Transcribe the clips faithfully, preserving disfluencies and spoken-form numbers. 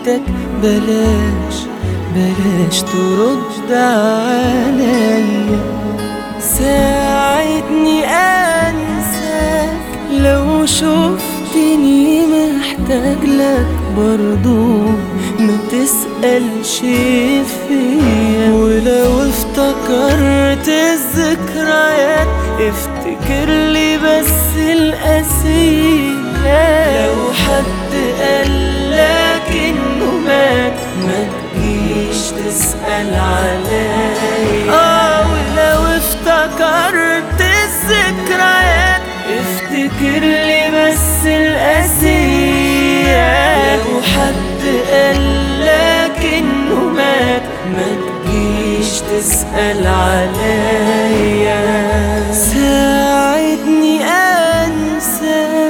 لقيتك بلاش بلاش ترد عليا. ساعدني انساك لو شفتني محتاج لك برضو ما تسألش فيا. ولو افتكرت الذكريات افتكر لي بس القاسية. لو حد قالك انه مات ما تجيش تسأل عليا. اه ولو افتكرت الذكريات افتكر لي بس القاسية. لو حد قالك انه مات ما تجيش تسأل عليا. ساعدني انساك.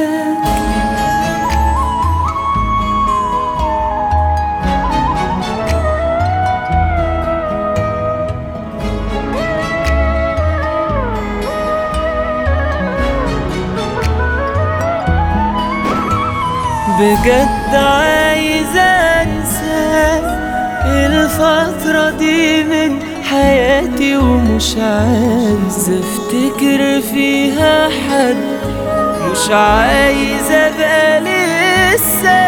بجد عايز انساك الفترة دي من حياتي، ومش عايز افتكر فيها حد. مش عايز ابقى لسه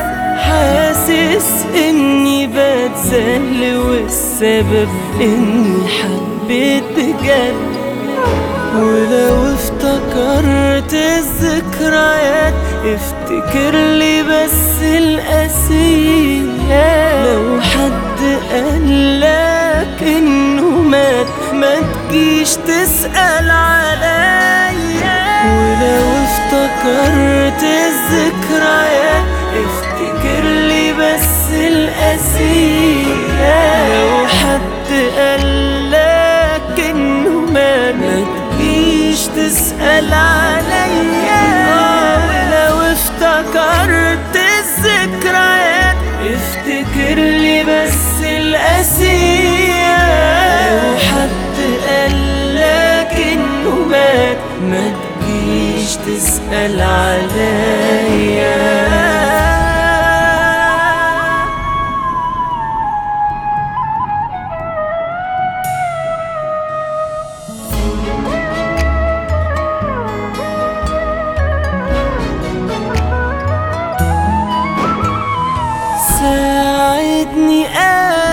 حاسس اني بتذل، والسبب اني حبيت بجد. ولو افتكرت الذكريات افتكر لي بس القاسية. لو حد قالك انه مات ما تجيش تسأل عليا. ولو افتكرت الذكريات افتكر لي بس القاسية. لو حد قالك انه مات ما تجيش تسأل عليا. ولو افتكرت الذكريات افتكر لي بس القاسية. لو حد قالك انه مات ما تجيش تسأل عليا. ساعدني